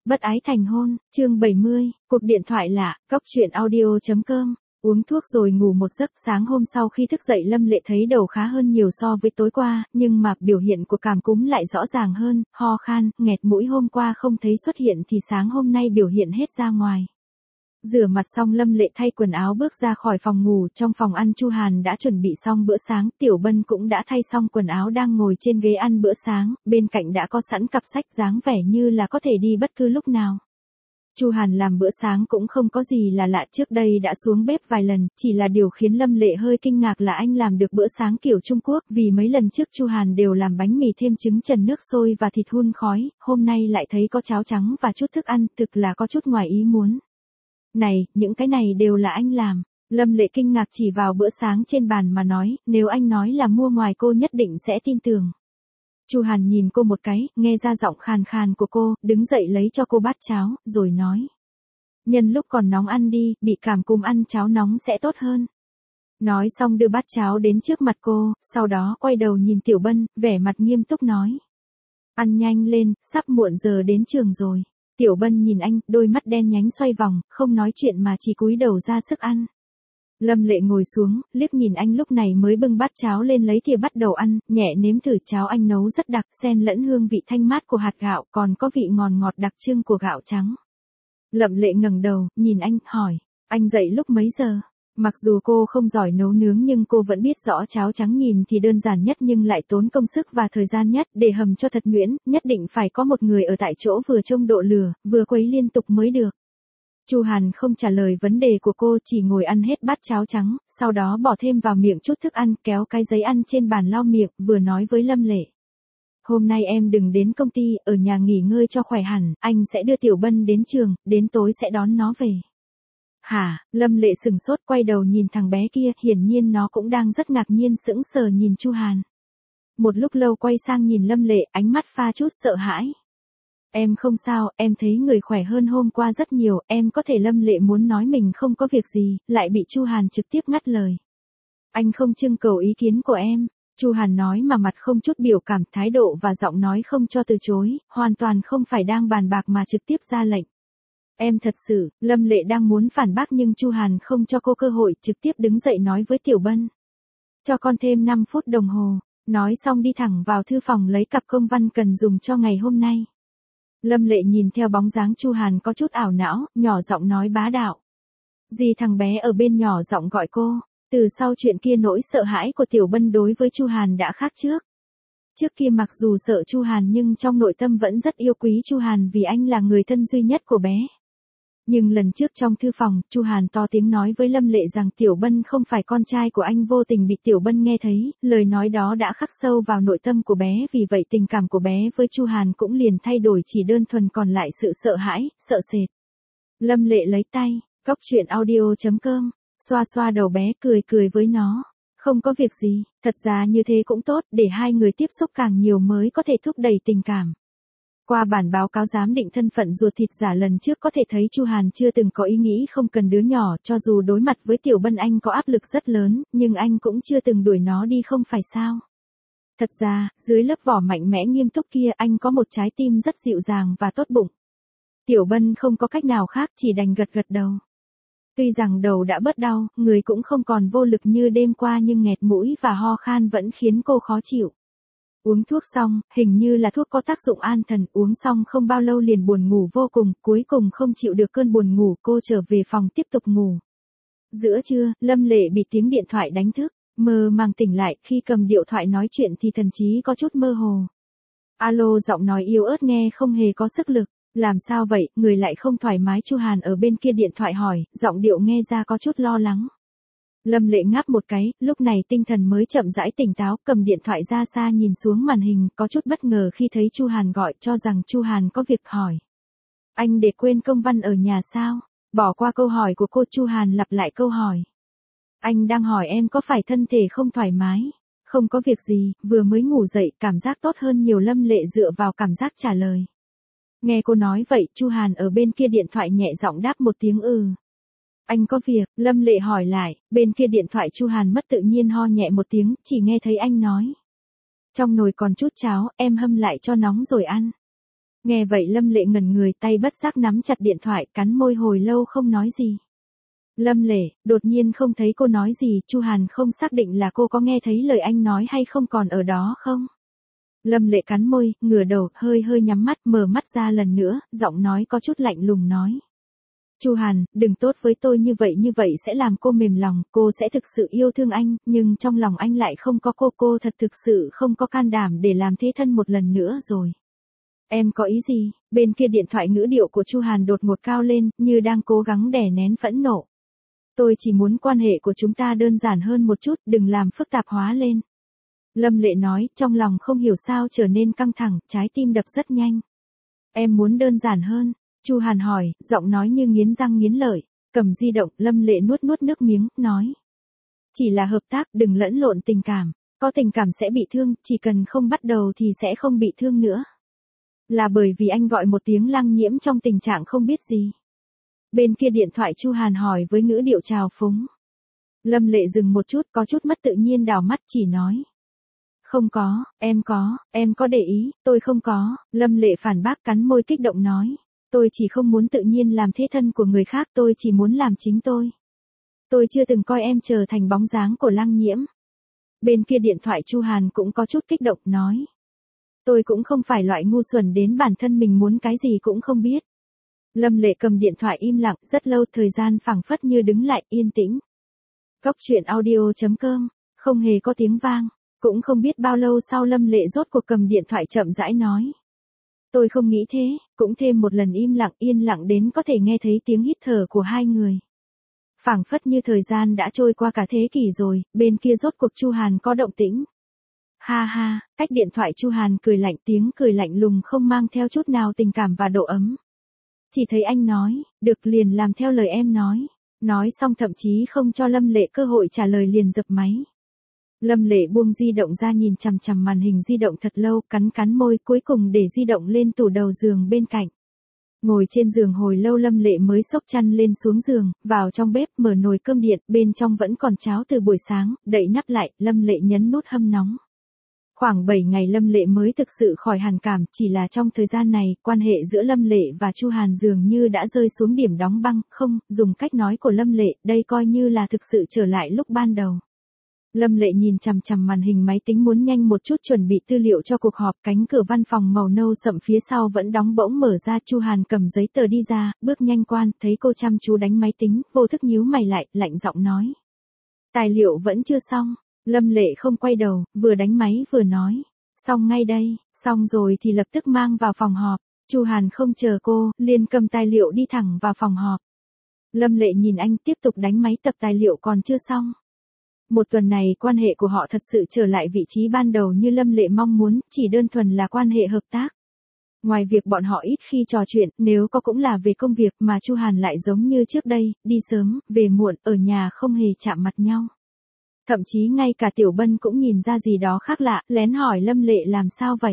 Bất ái thành hôn, chương 70, cuộc điện thoại lạ, cóc truyện audio.com. Uống thuốc rồi ngủ một giấc, sáng hôm sau khi thức dậy Lâm Lệ thấy đầu khá hơn nhiều so với tối qua, nhưng mà biểu hiện của cảm cúm lại rõ ràng hơn, ho khan, nghẹt mũi hôm qua không thấy xuất hiện thì sáng hôm nay biểu hiện hết ra ngoài. Rửa mặt xong Lâm Lệ thay quần áo bước ra khỏi phòng ngủ, trong phòng ăn Chu Hàn đã chuẩn bị xong bữa sáng, Tiểu Bân cũng đã thay xong quần áo đang ngồi trên ghế ăn bữa sáng, bên cạnh đã có sẵn cặp sách dáng vẻ như là có thể đi bất cứ lúc nào. Chu Hàn làm bữa sáng cũng không có gì là lạ, trước đây đã xuống bếp vài lần, chỉ là điều khiến Lâm Lệ hơi kinh ngạc là anh làm được bữa sáng kiểu Trung Quốc, vì mấy lần trước Chu Hàn đều làm bánh mì thêm trứng chần nước sôi và thịt hun khói, hôm nay lại thấy có cháo trắng và chút thức ăn, thực là có chút ngoài ý muốn. Này, những cái này đều là anh làm. Lâm Lệ kinh ngạc chỉ vào bữa sáng trên bàn mà nói, nếu anh nói là mua ngoài cô nhất định sẽ tin tưởng. Chu Hàn nhìn cô một cái, nghe ra giọng khàn khàn của cô, đứng dậy lấy cho cô bát cháo, rồi nói. Nhân lúc còn nóng ăn đi, bị cảm cúm ăn cháo nóng sẽ tốt hơn. Nói xong đưa bát cháo đến trước mặt cô, sau đó quay đầu nhìn Tiểu Bân, vẻ mặt nghiêm túc nói. Ăn nhanh lên, sắp muộn giờ đến trường rồi. Tiểu Bân nhìn anh, đôi mắt đen nhánh xoay vòng, không nói chuyện mà chỉ cúi đầu ra sức ăn. Lâm Lệ ngồi xuống, liếc nhìn anh lúc này mới bưng bát cháo lên lấy thìa bắt đầu ăn, nhẹ nếm thử cháo anh nấu rất đặc, xen lẫn hương vị thanh mát của hạt gạo, còn có vị ngọt ngọt đặc trưng của gạo trắng. Lâm Lệ ngẩng đầu, nhìn anh, hỏi, anh dậy lúc mấy giờ? Mặc dù cô không giỏi nấu nướng nhưng cô vẫn biết rõ cháo trắng nhìn thì đơn giản nhất nhưng lại tốn công sức và thời gian nhất, để hầm cho thật nhuyễn, nhất định phải có một người ở tại chỗ vừa trông độ lửa, vừa quấy liên tục mới được. Chu Hàn không trả lời vấn đề của cô, chỉ ngồi ăn hết bát cháo trắng, sau đó bỏ thêm vào miệng chút thức ăn, kéo cái giấy ăn trên bàn lau miệng, vừa nói với Lâm Lệ. Hôm nay em đừng đến công ty, ở nhà nghỉ ngơi cho khỏe hẳn, anh sẽ đưa Tiểu Bân đến trường, đến tối sẽ đón nó về. Hả? Lâm Lệ sừng sốt quay đầu nhìn thằng bé kia, hiển nhiên nó cũng đang rất ngạc nhiên sững sờ nhìn Chu Hàn. Một lúc lâu quay sang nhìn Lâm Lệ, ánh mắt pha chút sợ hãi. Em không sao, em thấy người khỏe hơn hôm qua rất nhiều, em có thể. Lâm Lệ muốn nói mình không có việc gì, lại bị Chu Hàn trực tiếp ngắt lời. Anh không trưng cầu ý kiến của em. Chu Hàn nói mà mặt không chút biểu cảm, thái độ và giọng nói không cho từ chối, hoàn toàn không phải đang bàn bạc mà trực tiếp ra lệnh. Em thật sự, Lâm Lệ đang muốn phản bác nhưng Chu Hàn không cho cô cơ hội, trực tiếp đứng dậy nói với Tiểu Bân. Cho con thêm 5 phút đồng hồ, nói xong đi thẳng vào thư phòng lấy cặp công văn cần dùng cho ngày hôm nay. Lâm Lệ nhìn theo bóng dáng Chu Hàn có chút ảo não, nhỏ giọng nói bá đạo. Gì? Thằng bé ở bên nhỏ giọng gọi cô. Từ sau chuyện kia nỗi sợ hãi của Tiểu Bân đối với Chu Hàn đã khác trước. Trước kia mặc dù sợ Chu Hàn nhưng trong nội tâm vẫn rất yêu quý Chu Hàn vì anh là người thân duy nhất của bé. Nhưng lần trước trong thư phòng, Chu Hàn to tiếng nói với Lâm Lệ rằng Tiểu Bân không phải con trai của anh, vô tình bị Tiểu Bân nghe thấy, lời nói đó đã khắc sâu vào nội tâm của bé, vì vậy tình cảm của bé với Chu Hàn cũng liền thay đổi, chỉ đơn thuần còn lại sự sợ hãi, sợ sệt. Lâm Lệ lấy tay, cóc truyện audio.com, xoa xoa đầu bé, cười với nó. Không có việc gì, thật ra như thế cũng tốt, để hai người tiếp xúc càng nhiều mới có thể thúc đẩy tình cảm. Qua bản báo cáo giám định thân phận ruột thịt giả lần trước có thể thấy Chu Hàn chưa từng có ý nghĩ không cần đứa nhỏ, cho dù đối mặt với Tiểu Bân anh có áp lực rất lớn, nhưng anh cũng chưa từng đuổi nó đi, không phải sao. Thật ra, dưới lớp vỏ mạnh mẽ nghiêm túc kia anh có một trái tim rất dịu dàng và tốt bụng. Tiểu Bân không có cách nào khác, chỉ đành gật đầu. Tuy rằng đầu đã bớt đau, người cũng không còn vô lực như đêm qua nhưng nghẹt mũi và ho khan vẫn khiến cô khó chịu. Uống thuốc xong, hình như là thuốc có tác dụng an thần, uống xong không bao lâu liền buồn ngủ vô cùng, cuối cùng không chịu được cơn buồn ngủ, cô trở về phòng tiếp tục ngủ. Giữa trưa, Lâm Lệ bị tiếng điện thoại đánh thức, mơ màng tỉnh lại, khi cầm điện thoại nói chuyện thì thần trí có chút mơ hồ. Alo, giọng nói yếu ớt nghe không hề có sức lực, làm sao vậy, người lại không thoải mái? Chu Hàn ở bên kia điện thoại hỏi, giọng điệu nghe ra có chút lo lắng. Lâm Lệ ngáp một cái, lúc này tinh thần mới chậm rãi tỉnh táo, cầm điện thoại ra xa nhìn xuống màn hình, có chút bất ngờ khi thấy Chu Hàn gọi, cho rằng Chu Hàn có việc hỏi. Anh để quên công văn ở nhà sao? Bỏ qua câu hỏi của cô, Chu Hàn lặp lại câu hỏi. Anh đang hỏi em có phải thân thể không thoải mái? Không có việc gì, vừa mới ngủ dậy, cảm giác tốt hơn nhiều. Lâm Lệ dựa vào cảm giác trả lời. Nghe cô nói vậy, Chu Hàn ở bên kia điện thoại nhẹ giọng đáp một tiếng ừ. Anh có việc? Lâm Lệ hỏi lại, bên kia điện thoại Chu Hàn mất tự nhiên ho nhẹ một tiếng, chỉ nghe thấy anh nói. Trong nồi còn chút cháo, em hâm lại cho nóng rồi ăn. Nghe vậy Lâm Lệ ngẩn người, tay bất giác nắm chặt điện thoại, cắn môi hồi lâu không nói gì. Lâm Lệ, đột nhiên không thấy cô nói gì, Chu Hàn không xác định là cô có nghe thấy lời anh nói hay không, còn ở đó không? Lâm Lệ cắn môi, ngửa đầu, hơi hơi nhắm mắt, mở mắt ra lần nữa, giọng nói có chút lạnh lùng nói. Chu Hàn, đừng tốt với tôi như vậy sẽ làm cô mềm lòng, cô sẽ thực sự yêu thương anh, nhưng trong lòng anh lại không có cô thật thực sự không có can đảm để làm thế thân một lần nữa rồi. Em có ý gì? Bên kia điện thoại ngữ điệu của Chu Hàn đột ngột cao lên, như đang cố gắng đè nén phẫn nộ. Tôi chỉ muốn quan hệ của chúng ta đơn giản hơn một chút, đừng làm phức tạp hóa lên. Lâm Lệ nói, trong lòng không hiểu sao trở nên căng thẳng, trái tim đập rất nhanh. Em muốn đơn giản hơn. Chu Hàn hỏi, giọng nói như nghiến răng nghiến lợi. Cầm di động, Lâm Lệ nuốt nước miếng, nói. Chỉ là hợp tác, đừng lẫn lộn tình cảm. Có tình cảm sẽ bị thương, chỉ cần không bắt đầu thì sẽ không bị thương nữa. Là bởi vì anh gọi một tiếng Lăng Nhiễm trong tình trạng không biết gì. Bên kia điện thoại Chu Hàn hỏi với ngữ điệu trào phúng. Lâm Lệ dừng một chút, có chút mất tự nhiên đảo mắt, chỉ nói. Không có, em có để ý, tôi không có. Lâm Lệ phản bác, cắn môi kích động nói. Tôi chỉ không muốn tự nhiên làm thế thân của người khác, tôi chỉ muốn làm chính tôi. Tôi chưa từng coi em trở thành bóng dáng của Lăng Nhiễm. Bên kia điện thoại Chu Hàn cũng có chút kích động, nói. Tôi cũng không phải loại ngu xuẩn đến bản thân mình muốn cái gì cũng không biết. Lâm Lệ cầm điện thoại im lặng, rất lâu, thời gian phảng phất như đứng lại, yên tĩnh. Cóc truyện audio.com, không hề có tiếng vang. Cũng không biết bao lâu sau Lâm Lệ rốt cuộc cầm điện thoại chậm rãi nói. Tôi không nghĩ thế, cũng thêm một lần im lặng, yên lặng đến có thể nghe thấy tiếng hít thở của hai người. Phảng phất như thời gian đã trôi qua cả thế kỷ rồi, bên kia rốt cuộc Chu Hàn có động tĩnh. Ha ha, cách điện thoại Chu Hàn cười lạnh, tiếng cười lạnh lùng không mang theo chút nào tình cảm và độ ấm. Chỉ thấy anh nói, được liền làm theo lời em nói. Nói xong thậm chí không cho Lâm Lệ cơ hội trả lời liền dập máy. Lâm Lệ buông di động ra nhìn chằm chằm màn hình di động thật lâu, cắn môi, cuối cùng để di động lên tủ đầu giường bên cạnh. Ngồi trên giường hồi lâu Lâm Lệ mới xốc chăn lên xuống giường, vào trong bếp mở nồi cơm điện, bên trong vẫn còn cháo từ buổi sáng, đậy nắp lại, Lâm Lệ nhấn nút hâm nóng. Khoảng 7 ngày Lâm Lệ mới thực sự khỏi hàn cảm, chỉ là trong thời gian này, quan hệ giữa Lâm Lệ và Chu Hàn dường như đã rơi xuống điểm đóng băng, không, dùng cách nói của Lâm Lệ, đây coi như là thực sự trở lại lúc ban đầu. Lâm Lệ nhìn chằm chằm màn hình máy tính muốn nhanh một chút chuẩn bị tư liệu cho cuộc họp, cánh cửa văn phòng màu nâu sậm phía sau vẫn đóng bỗng mở ra, Chu Hàn cầm giấy tờ đi ra, bước nhanh qua, thấy cô chăm chú đánh máy tính, vô thức nhíu mày lại, lạnh giọng nói. Tài liệu vẫn chưa xong. Lâm Lệ không quay đầu, vừa đánh máy vừa nói. Xong ngay đây, xong rồi thì lập tức mang vào phòng họp. Chu Hàn không chờ cô, liền cầm tài liệu đi thẳng vào phòng họp. Lâm Lệ nhìn anh tiếp tục đánh máy, tập tài liệu còn chưa xong. Một tuần này quan hệ của họ thật sự trở lại vị trí ban đầu như Lâm Lệ mong muốn, chỉ đơn thuần là quan hệ hợp tác. Ngoài việc bọn họ ít khi trò chuyện, nếu có cũng là về công việc, mà Chu Hàn lại giống như trước đây, đi sớm, về muộn, ở nhà không hề chạm mặt nhau. Thậm chí ngay cả Tiểu Bân cũng nhìn ra gì đó khác lạ, lén hỏi Lâm Lệ làm sao vậy.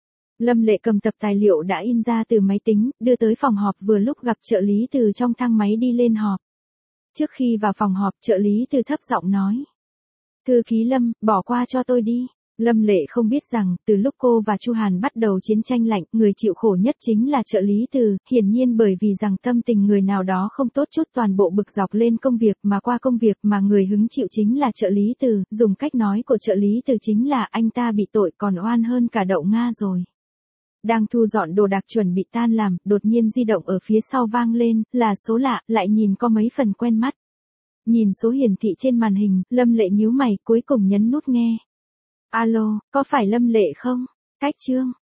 Lâm Lệ cầm tập tài liệu đã in ra từ máy tính, đưa tới phòng họp, vừa lúc gặp trợ lý từ trong thang máy đi lên họp. Trước khi vào phòng họp, trợ lý từ thấp giọng nói. Thư ký Lâm, bỏ qua cho tôi đi. Lâm Lệ không biết rằng, từ lúc cô và Chu Hàn bắt đầu chiến tranh lạnh, người chịu khổ nhất chính là trợ lý từ, hiển nhiên bởi vì rằng tâm tình người nào đó không tốt chút, toàn bộ bực dọc lên công việc, mà qua công việc mà người hứng chịu chính là trợ lý từ, dùng cách nói của trợ lý từ chính là anh ta bị tội còn oan hơn cả đậu Nga rồi. Đang thu dọn đồ đạc chuẩn bị tan làm, đột nhiên di động ở phía sau vang lên, là số lạ, lại nhìn có mấy phần quen mắt. Nhìn số hiển thị trên màn hình, Lâm Lệ nhíu mày, cuối cùng nhấn nút nghe. Alo, có phải Lâm Lệ không? Cách Trương,